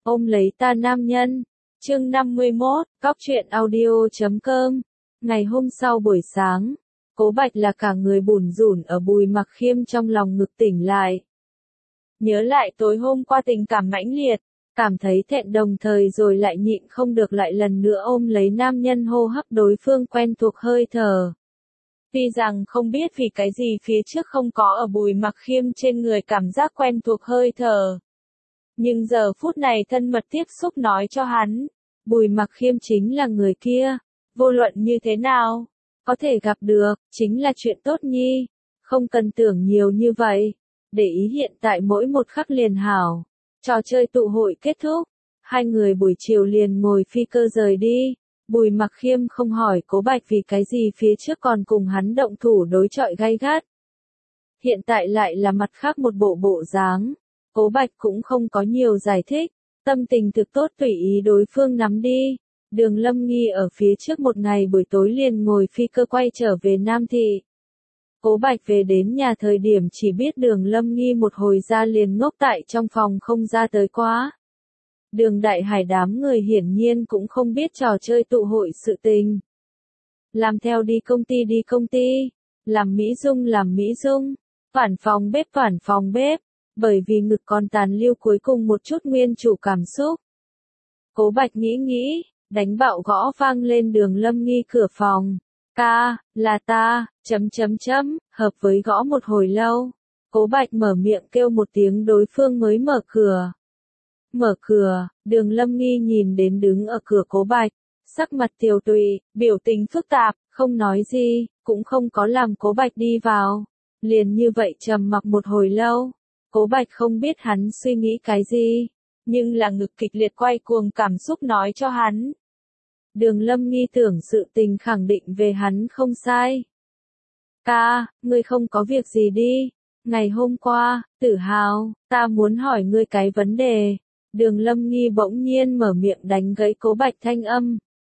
Ôm lấy ta nam nhân. Chương 51, Cóc truyện audio.com. Ngày hôm sau buổi sáng, Cố Bạch là cả người bủn rủn ở Bùi Mặc Khiêm trong lòng ngực tỉnh lại. Nhớ lại tối hôm qua tình cảm mãnh liệt, cảm thấy thẹn đồng thời rồi lại nhịn không được lại lần nữa ôm lấy nam nhân hô hấp đối phương quen thuộc hơi thở. Tuy rằng không biết vì cái gì phía trước không có ở Bùi Mặc Khiêm trên người cảm giác quen thuộc hơi thở. Nhưng giờ phút này thân mật tiếp xúc nói cho hắn, Bùi Mặc Khiêm chính là người kia, vô luận như thế nào, có thể gặp được, chính là chuyện tốt nhi, không cần tưởng nhiều như vậy, để ý hiện tại mỗi một khắc liền hảo. Trò chơi tụ hội kết thúc, hai người buổi chiều liền ngồi phi cơ rời đi. Bùi Mặc Khiêm không hỏi Cố Bạch vì cái gì phía trước còn cùng hắn động thủ đối chọi gay gắt. Hiện tại lại là mặt khác một bộ dáng. Cố Bạch cũng không có nhiều giải thích, tâm tình thực tốt tùy ý đối phương nắm đi. Đường Lâm Nghi ở phía trước một ngày buổi tối liền ngồi phi cơ quay trở về Nam Thị. Cố Bạch về đến nhà thời điểm chỉ biết Đường Lâm Nghi một hồi ra liền ngốc tại trong phòng không ra tới quá. Đường Đại Hải đám người hiển nhiên cũng không biết trò chơi tụ hội sự tình. Làm theo đi công ty, làm mỹ dung, phản phòng bếp, bởi vì ngực còn tàn lưu cuối cùng một chút nguyên chủ cảm xúc. Cố Bạch nghĩ, đánh bạo gõ vang lên Đường Lâm Nghi cửa phòng. Ca, là ta, hợp với gõ một hồi lâu. Cố Bạch mở miệng kêu một tiếng đối phương mới mở cửa. Mở cửa, Đường Lâm Nghi nhìn đến đứng ở cửa Cố Bạch, sắc mặt tiều tụy, biểu tình phức tạp, không nói gì, cũng không có làm Cố Bạch đi vào. Liền như vậy trầm mặc một hồi lâu, Cố Bạch không biết hắn suy nghĩ cái gì, nhưng là ngực kịch liệt quay cuồng cảm xúc nói cho hắn. Đường Lâm Nghi tưởng sự tình khẳng định về hắn không sai. Ca, ngươi không có việc gì đi, ngày hôm qua, Tử Hào, ta muốn hỏi ngươi cái vấn đề. Đường Lâm Nghi bỗng nhiên mở miệng đánh gãy Cố Bạch thanh âm.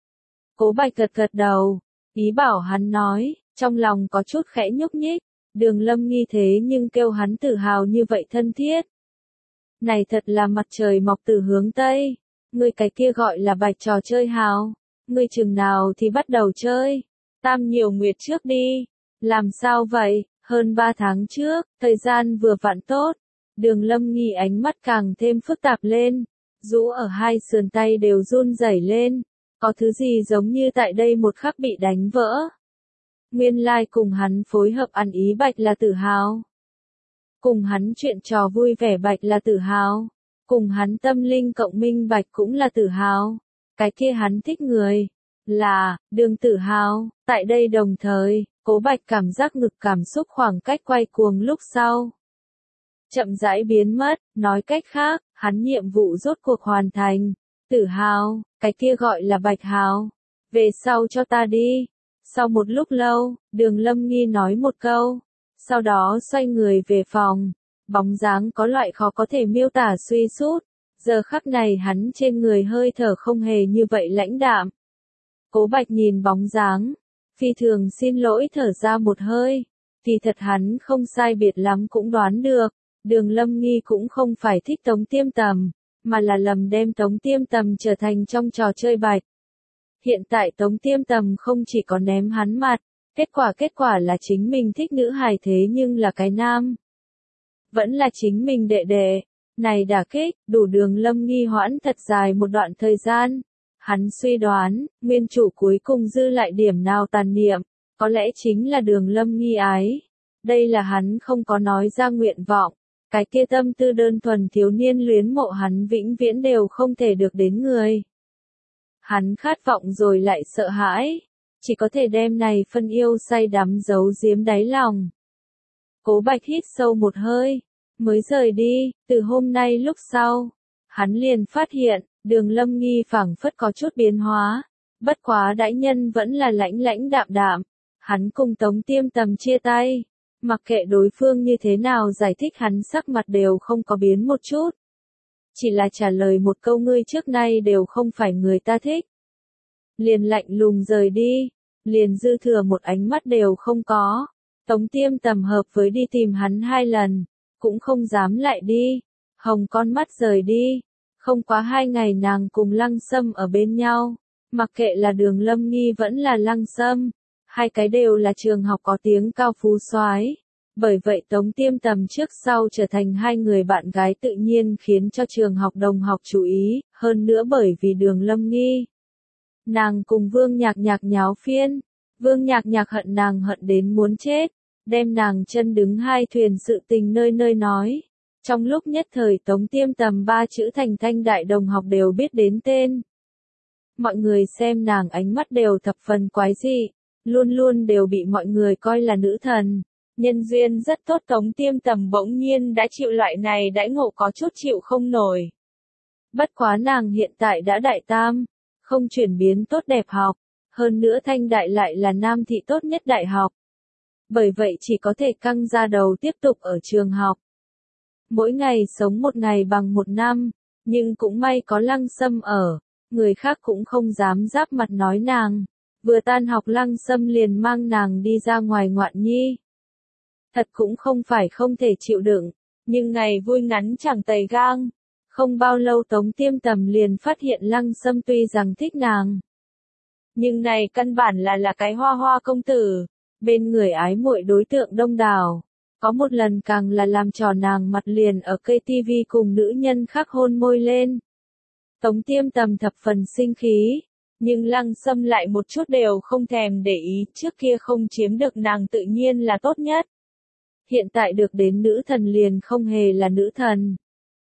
Cố Bạch gật đầu, ý bảo hắn nói, trong lòng có chút khẽ nhúc nhích. Đường Lâm Nghi thế nhưng kêu hắn Tử Hào như vậy thân thiết. Này thật là mặt trời mọc từ hướng Tây, ngươi cái kia gọi là Bạch trò chơi hào, ngươi chừng nào thì bắt đầu chơi, tam nhiều nguyệt trước đi, làm sao vậy, hơn 3 tháng trước, thời gian vừa vặn tốt. Đường Lâm Nghi ánh mắt càng thêm phức tạp lên, rũ ở hai sườn tay đều run rẩy lên, có thứ gì giống như tại đây một khắc bị đánh vỡ. Nguyên lai cùng hắn phối hợp ăn ý Bạch là Tử Hào. Cùng hắn chuyện trò vui vẻ Bạch là Tử Hào. Cùng hắn tâm linh cộng minh Bạch cũng là Tử Hào. Cái kia hắn thích người là Đường Tử Hào. Tại đây đồng thời, Cố Bạch cảm giác ngực cảm xúc khoảng cách quay cuồng lúc sau chậm rãi biến mất, nói cách khác, hắn nhiệm vụ rốt cuộc hoàn thành. Tử Hào, cái kia gọi là Bạch Hào, về sau cho ta đi. Sau một lúc lâu, Đường Lâm Nghi nói một câu, sau đó xoay người về phòng, bóng dáng có loại khó có thể miêu tả suy sút. Giờ khắc này hắn trên người hơi thở không hề như vậy lãnh đạm. Cố Bạch nhìn bóng dáng, phi thường xin lỗi thở ra một hơi, thì thật hắn không sai biệt lắm cũng đoán được. Đường Lâm Nghi cũng không phải thích Tống Tiêm Tầm, mà là lầm đem Tống Tiêm Tầm trở thành trong trò chơi Bạch. Hiện tại Tống Tiêm Tầm không chỉ có ném hắn mặt, kết quả là chính mình thích nữ hài thế nhưng là cái nam. Vẫn là chính mình đệ đệ, này đả kích, đủ Đường Lâm Nghi hoãn thật dài một đoạn thời gian. Hắn suy đoán, nguyên chủ cuối cùng dư lại điểm nào tàn niệm, có lẽ chính là Đường Lâm Nghi ái. Đây là hắn không có nói ra nguyện vọng. Cái kia tâm tư đơn thuần thiếu niên luyến mộ hắn vĩnh viễn đều không thể được đến người. Hắn khát vọng rồi lại sợ hãi, chỉ có thể đem này phân yêu say đắm giấu giếm đáy lòng. Cố Bạch hít sâu một hơi, mới rời đi. Từ hôm nay lúc sau, hắn liền phát hiện, Đường Lâm Nghi phảng phất có chút biến hóa, bất quá đãi nhân vẫn là lãnh đạm. Hắn cùng Tống Tiêm Tầm chia tay. Mặc kệ đối phương như thế nào giải thích hắn sắc mặt đều không có biến một chút. Chỉ là trả lời một câu ngươi trước nay đều không phải người ta thích. Liền lạnh lùng rời đi, liền dư thừa một ánh mắt đều không có. Tống Tiêm Tầm hợp với đi tìm hắn 2 lần, cũng không dám lại đi. Hồng con mắt rời đi, Không quá 2 ngày nàng cùng Lăng Sâm ở bên nhau, mặc kệ là Đường Lâm Nghi vẫn là Lăng Sâm, hai cái đều là trường học có tiếng cao phú soái. Bởi vậy Tống Tiêm Tầm trước sau trở thành hai người bạn gái tự nhiên khiến cho trường học đồng học chú ý, hơn nữa bởi vì Đường Lâm Nghi. Nàng cùng Vương Nhạc Nhạc nháo phiên, Vương Nhạc Nhạc hận nàng hận đến muốn chết, đem nàng chân đứng hai thuyền sự tình nơi nơi nói. Trong lúc nhất thời Tống Tiêm Tầm ba chữ thành thanh đại đồng học đều biết đến tên. Mọi người xem nàng ánh mắt đều thập phần quái dị, luôn luôn đều bị mọi người coi là nữ thần. Nhân duyên rất tốt Tống Tiêm Tầm bỗng nhiên đã chịu loại này đãi ngộ có chút chịu không nổi. Bất quá nàng hiện tại đã đại tam, không chuyển biến tốt đẹp học, hơn nữa thanh đại lại là nam thị tốt nhất đại học. Bởi vậy chỉ có thể căng ra đầu tiếp tục ở trường học. Mỗi ngày sống một ngày bằng một năm, nhưng cũng may có Lăng Sâm ở, người khác cũng không dám giáp mặt nói nàng. Vừa tan học Lăng Sâm liền mang nàng đi ra ngoài ngoạn nhi. Thật cũng không phải không thể chịu đựng, nhưng ngày vui ngắn chẳng tày gang. Không bao lâu Tống Tiêm Tầm liền phát hiện Lăng Sâm tuy rằng thích nàng, nhưng này căn bản là cái hoa hoa công tử, bên người ái muội đối tượng đông đảo. Có một lần càng là làm trò nàng mặt liền ở cây tivi cùng nữ nhân khác hôn môi lên. Tống Tiêm Tầm thập phần sinh khí, nhưng Lăng Sâm lại một chút đều không thèm để ý, trước kia không chiếm được nàng tự nhiên là tốt nhất. Hiện tại được đến nữ thần liền không hề là nữ thần.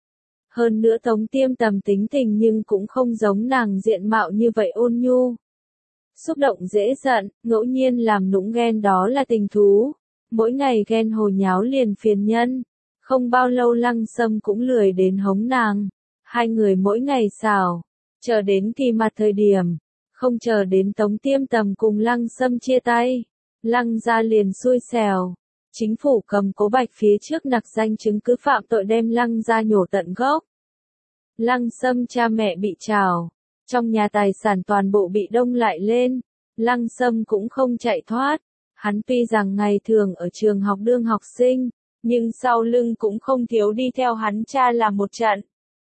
Hơn nữa Tống Tiêm Tầm tính tình nhưng cũng không giống nàng diện mạo như vậy ôn nhu. Xúc động dễ giận, ngẫu nhiên làm nũng ghen đó là tình thú. Mỗi ngày ghen hồ nháo liền phiền nhân. Không bao lâu Lăng Sâm cũng lười đến hống nàng. Hai người mỗi ngày xào. Chờ đến kỳ mặt thời điểm. Không chờ đến Tống Tiêm Tầm cùng Lăng Sâm chia tay. Lăng gia liền xui xẻo. Chính phủ cầm Cố Bạch phía trước nặc danh chứng cứ phạm tội đem Lăng gia nhổ tận gốc. Lăng Sâm cha mẹ bị trảo. Trong nhà tài sản toàn bộ bị đông lại lên. Lăng Sâm cũng không chạy thoát. Hắn tuy rằng ngày thường ở trường học đương học sinh, nhưng sau lưng cũng không thiếu đi theo hắn cha làm một trận.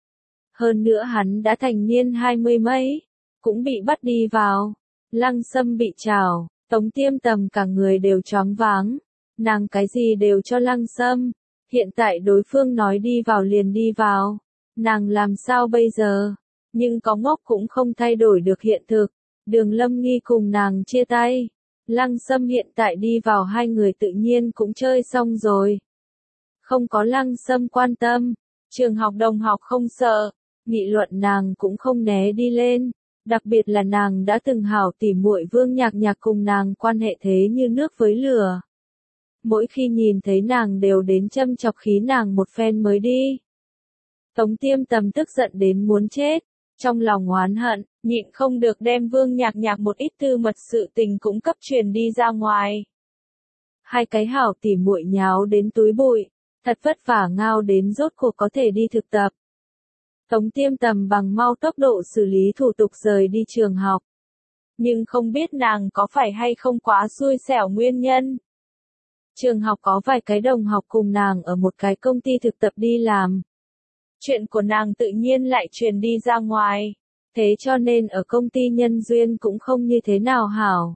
Hơn nữa hắn đã thành niên 20 mấy, cũng bị bắt đi vào. Lăng Sâm bị trảo, Tống Tiêm Tầm cả người đều choáng váng. Nàng cái gì đều cho Lăng Sâm. Hiện tại đối phương nói đi vào liền đi vào. Nàng làm sao bây giờ? Nhưng có ngốc cũng không thay đổi được hiện thực. Đường Lâm Nghi cùng nàng chia tay. Lăng Sâm hiện tại đi vào hai người tự nhiên cũng chơi xong rồi. Không có Lăng Sâm quan tâm. Trường học đồng học không sợ. Nghị luận nàng cũng không né đi lên. Đặc biệt là nàng đã từng hảo tỉ muội Vương Nhạc Nhạc cùng nàng quan hệ thế như nước với lửa. Mỗi khi nhìn thấy nàng đều đến châm chọc khí nàng một phen mới đi. Tống Tiêm Tầm tức giận đến muốn chết, trong lòng oán hận, nhịn không được đem Vương Nhạc Nhạc một ít tư mật sự tình cũng cấp truyền đi ra ngoài. Hai cái hảo tỉ muội nháo đến túi bụi, thật vất vả ngao đến rốt cuộc có thể đi thực tập. Tống Tiêm Tầm bằng mau tốc độ xử lý thủ tục rời đi trường học. Nhưng không biết nàng có phải hay không quá xui xẻo nguyên nhân. Trường học có vài cái đồng học cùng nàng ở một cái công ty thực tập đi làm. Chuyện của nàng tự nhiên lại truyền đi ra ngoài. Thế cho nên ở công ty nhân duyên cũng không như thế nào hảo.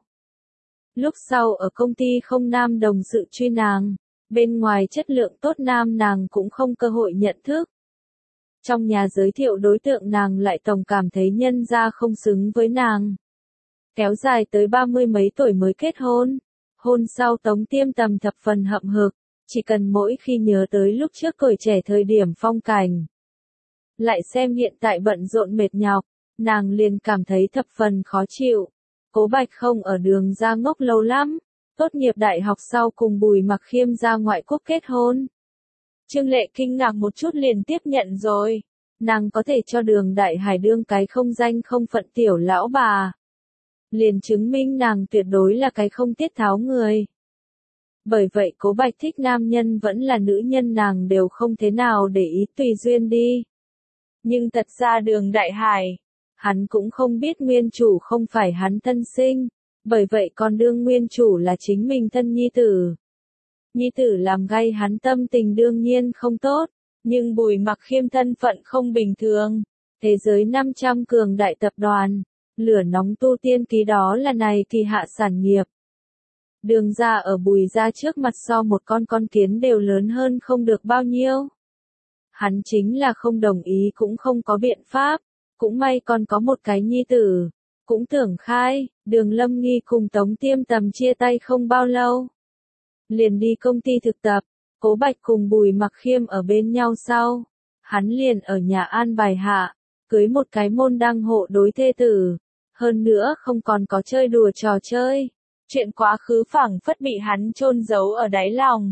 Lúc sau ở công ty không nam đồng sự truy nàng. Bên ngoài chất lượng tốt nam nàng cũng không cơ hội nhận thức. Trong nhà giới thiệu đối tượng nàng lại tổng cảm thấy nhân gia không xứng với nàng. Kéo dài tới 30 mấy tuổi mới kết hôn. Hôn sau Tống Tiêm Tầm thập phần hậm hực, chỉ cần mỗi khi nhớ tới lúc trước tuổi trẻ thời điểm phong cảnh. Lại xem hiện tại bận rộn mệt nhọc, nàng liền cảm thấy thập phần khó chịu. Cố Bạch không ở Đường ra ngốc lâu lắm, tốt nghiệp đại học sau cùng Bùi Mặc Khiêm ra ngoại quốc kết hôn. Trương Lệ kinh ngạc một chút liền tiếp nhận rồi, nàng có thể cho Đường Đại Hải đương cái không danh không phận tiểu lão bà. Liền chứng minh nàng tuyệt đối là cái không tiết tháo người. Bởi vậy Cố Bạch thích nam nhân vẫn là nữ nhân nàng đều không thế nào để ý tùy duyên đi. Nhưng thật ra Đường Đại Hải, hắn cũng không biết nguyên chủ không phải hắn thân sinh, bởi vậy còn đương nguyên chủ là chính mình thân nhi tử. Nhi tử làm gay hắn tâm tình đương nhiên không tốt, nhưng Bùi Mặc Khiêm thân phận không bình thường. thế giới 500 cường đại tập đoàn, lửa nóng tu tiên ký đó là này kỳ hạ sản nghiệp. Đường ra ở Bùi gia trước mặt so một con kiến đều lớn hơn không được bao nhiêu. Hắn chính là không đồng ý cũng không có biện pháp, cũng may còn có một cái nhi tử, cũng tưởng khai, Đường Lâm Nghi cùng Tống Tiêm Tầm chia tay không bao lâu. Liền đi công ty thực tập, Cố Bạch cùng Bùi Mặc Khiêm ở bên nhau sau, hắn liền ở nhà an bài hạ, cưới một cái môn đăng hộ đối thê tử, hơn nữa không còn có chơi đùa trò chơi. Chuyện quá khứ phảng phất bị hắn chôn giấu ở đáy lòng.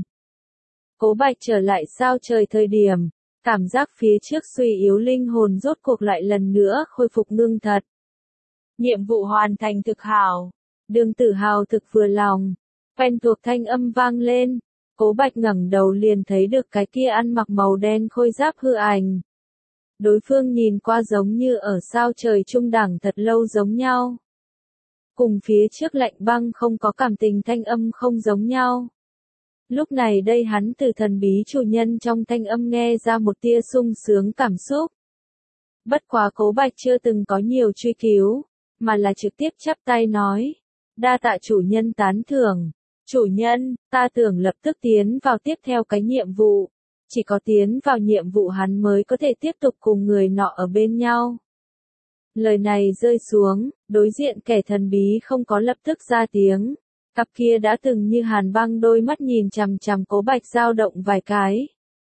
Cố Bạch trở lại sao trời thời điểm, cảm giác phía trước suy yếu linh hồn rốt cuộc lại lần nữa khôi phục ngưng thật. Nhiệm vụ hoàn thành thực hảo. Đường Tử Hào thực vừa lòng. Quen thuộc thanh âm vang lên. Cố Bạch ngẩng đầu liền thấy được cái kia ăn mặc màu đen khôi giáp hư ảnh. Đối phương nhìn qua giống như ở sao trời trung đẳng thật lâu giống nhau. Cùng phía trước lạnh băng không có cảm tình thanh âm không giống nhau. Lúc này đây hắn từ thần bí chủ nhân trong thanh âm nghe ra một tia sung sướng cảm xúc. Bất quá Cố Bạch chưa từng có nhiều truy cứu, mà là trực tiếp chắp tay nói. Đa tạ chủ nhân tán thưởng. Chủ nhân, ta tưởng lập tức tiến vào tiếp theo cái nhiệm vụ. Chỉ có tiến vào nhiệm vụ hắn mới có thể tiếp tục cùng người nọ ở bên nhau. Lời này rơi xuống, đối diện kẻ thần bí không có lập tức ra tiếng. Cặp kia đã từng như hàn băng đôi mắt nhìn chằm chằm Cố Bạch dao động vài cái.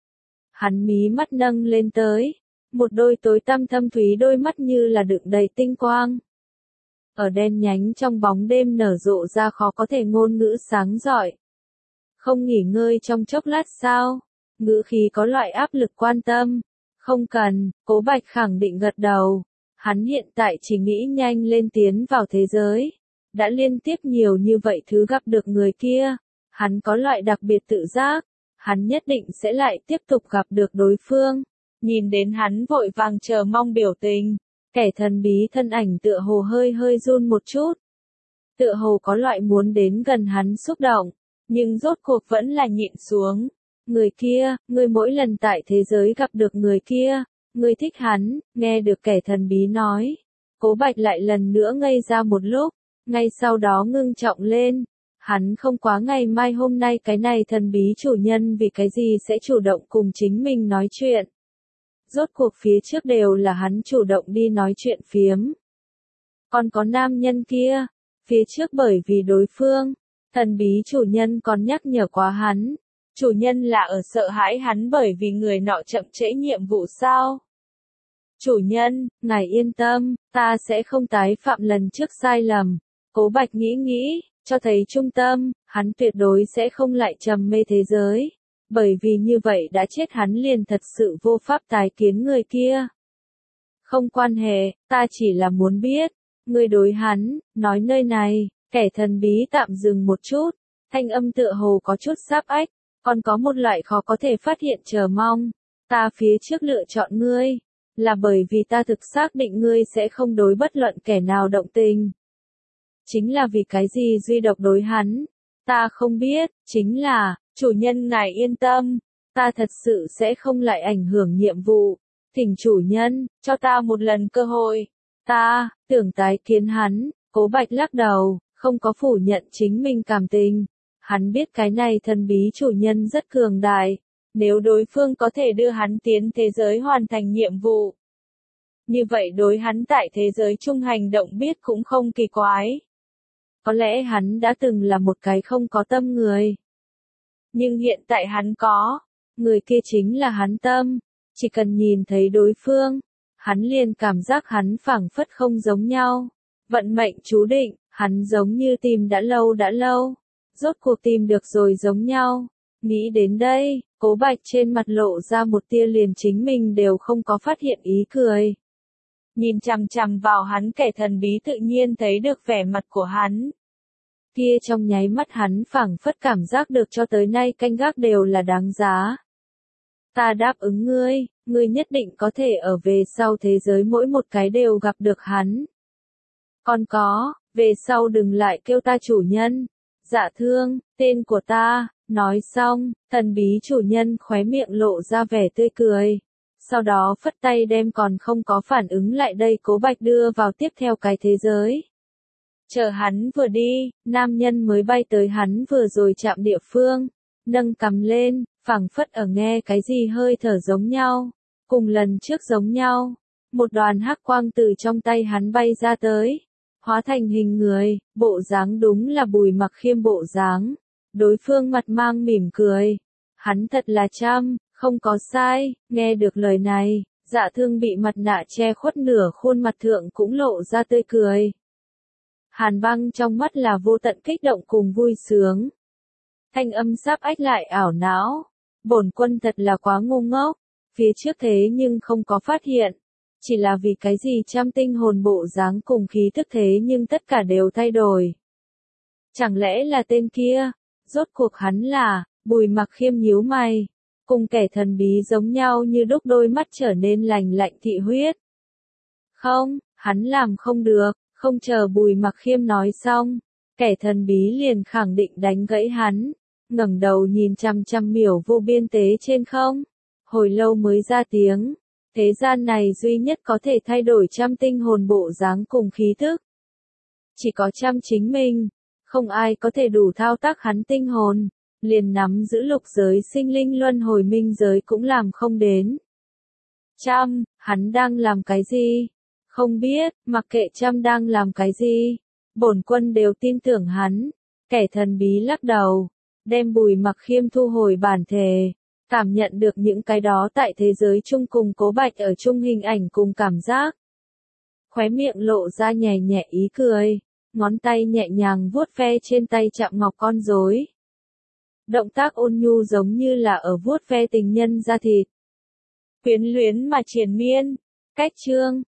Hắn mí mắt nâng lên tới, một đôi tối tăm thâm thúy đôi mắt như là đựng đầy tinh quang. Ở đen nhánh trong bóng đêm nở rộ ra khó có thể ngôn ngữ sáng rọi. Không nghỉ ngơi trong chốc lát sao? Ngữ khí có loại áp lực quan tâm. Không cần, Cố Bạch khẳng định gật đầu. Hắn hiện tại chỉ nghĩ nhanh lên tiến vào thế giới. Đã liên tiếp nhiều như vậy thứ gặp được người kia. Hắn có loại đặc biệt tự giác. Hắn nhất định sẽ lại tiếp tục gặp được đối phương. Nhìn đến hắn vội vàng chờ mong biểu tình. Kẻ thần bí thân ảnh tựa hồ hơi hơi run một chút. Tựa hồ có loại muốn đến gần hắn xúc động. Nhưng rốt cuộc vẫn là nhịn xuống. Người kia, ngươi mỗi lần tại thế giới gặp được người kia. Ngươi thích hắn, nghe được kẻ thần bí nói. Cố Bạch lại lần nữa ngây ra một lúc. Ngay sau đó ngưng trọng lên. Hắn không quá ngày mai hôm nay cái này thần bí chủ nhân vì cái gì sẽ chủ động cùng chính mình nói chuyện. Rốt cuộc phía trước đều là hắn chủ động đi nói chuyện phiếm. Còn có nam nhân kia, phía trước bởi vì đối phương, thần bí chủ nhân còn nhắc nhở quá hắn. Chủ nhân là ở sợ hãi hắn bởi vì người nọ chậm trễ nhiệm vụ sao? Chủ nhân, ngài yên tâm, ta sẽ không tái phạm lần trước sai lầm. Cố Bạch nghĩ, cho thấy trung tâm, hắn tuyệt đối sẽ không lại trầm mê thế giới. Bởi vì như vậy đã chết hắn liền thật sự vô pháp tái kiến người kia. Không quan hệ, ta chỉ là muốn biết. Người đối hắn, nói nơi này, kẻ thần bí tạm dừng một chút. Thanh âm tựa hồ có chút sáp ách, còn có một loại khó có thể phát hiện chờ mong. Ta phía trước lựa chọn ngươi, là bởi vì ta thực xác định ngươi sẽ không đối bất luận kẻ nào động tình. Chính là vì cái gì duy độc đối hắn? Ta không biết, chính là, chủ nhân ngài yên tâm, ta thật sự sẽ không lại ảnh hưởng nhiệm vụ. Thỉnh chủ nhân, cho ta một lần cơ hội. Ta, tưởng tái kiến hắn. Cố Bạch lắc đầu, không có phủ nhận chính mình cảm tình. Hắn biết cái này thần bí chủ nhân rất cường đại. Nếu đối phương có thể đưa hắn tiến thế giới hoàn thành nhiệm vụ. Như vậy đối hắn tại thế giới chung hành động biết cũng không kỳ quái. Có lẽ hắn đã từng là một cái không có tâm người. Nhưng hiện tại hắn có. Người kia chính là hắn tâm. Chỉ cần nhìn thấy đối phương. Hắn liền cảm giác hắn phảng phất không giống nhau. Vận mệnh chú định, hắn giống như tìm đã lâu. Rốt cuộc tìm được rồi giống nhau. Nghĩ đến đây, Cố Bạch trên mặt lộ ra một tia liền chính mình đều không có phát hiện ý cười. Nhìn chằm chằm vào hắn kẻ thần bí tự nhiên thấy được vẻ mặt của hắn. Kia trong nháy mắt hắn phảng phất cảm giác được cho tới nay canh gác đều là đáng giá. Ta đáp ứng ngươi nhất định có thể ở về sau thế giới mỗi một cái đều gặp được hắn. Còn có, về sau đừng lại kêu ta chủ nhân. Dạ thương, tên của ta. Nói xong, thần bí chủ nhân khóe miệng lộ ra vẻ tươi cười. sau đó phất tay đem còn không có phản ứng lại đây Cố Bạch đưa vào tiếp theo cái thế giới. Chờ hắn vừa đi, nam nhân mới bay tới hắn vừa rồi chạm địa phương, nâng cằm lên, phảng phất ở nghe cái gì hơi thở giống nhau, cùng lần trước giống nhau. Một đoàn hắc quang từ trong tay hắn bay ra tới, hóa thành hình người, bộ dáng đúng là Bùi Mặc Khiêm bộ dáng. Đối phương mặt mang mỉm cười, hắn thật là chăm, không có sai. Nghe được lời này, Dạ Thương bị mặt nạ che khuất nửa khuôn mặt thượng cũng lộ ra tươi cười. Hàn Băng trong mắt là vô tận kích động cùng vui sướng. Thanh âm sáp ách lại ảo não, bổn quân thật là quá ngu ngốc, phía trước thế nhưng không có phát hiện. Chỉ là vì cái gì trăm tinh hồn bộ dáng cùng khí thức thế nhưng tất cả đều thay đổi. Chẳng lẽ là tên kia, rốt cuộc hắn là, Bùi Mặc Khiêm nhíu mày, cùng kẻ thần bí giống nhau như đúc đôi mắt trở nên lạnh lạnh thị huyết. Không, hắn làm không được, không chờ Bùi Mặc Khiêm nói xong, kẻ thần bí liền khẳng định đánh gãy hắn, ngẩng đầu nhìn chằm chằm miểu vô biên tế trên không, hồi lâu mới ra tiếng. Thế gian này duy nhất có thể thay đổi trăm tinh hồn bộ dáng cùng khí thức. Chỉ có trăm chính mình, không ai có thể đủ thao tác hắn tinh hồn, liền nắm giữ lục giới sinh linh luân hồi minh giới cũng làm không đến. Trăm, hắn đang làm cái gì? Không biết, mặc kệ trăm đang làm cái gì, bổn quân đều tin tưởng hắn. Kẻ thần bí lắc đầu, đem Bùi Mặc Khiêm thu hồi bản thể. Cảm nhận được những cái đó tại thế giới chung cùng Cố Bạch ở chung hình ảnh cùng cảm giác. Khóe miệng lộ ra nhẹ nhẹ ý cười, ngón tay nhẹ nhàng vuốt ve trên tay chạm ngọc con rối. Động tác ôn nhu giống như là ở vuốt ve tình nhân da thịt. Quyến luyến mà triền miên, cách chương.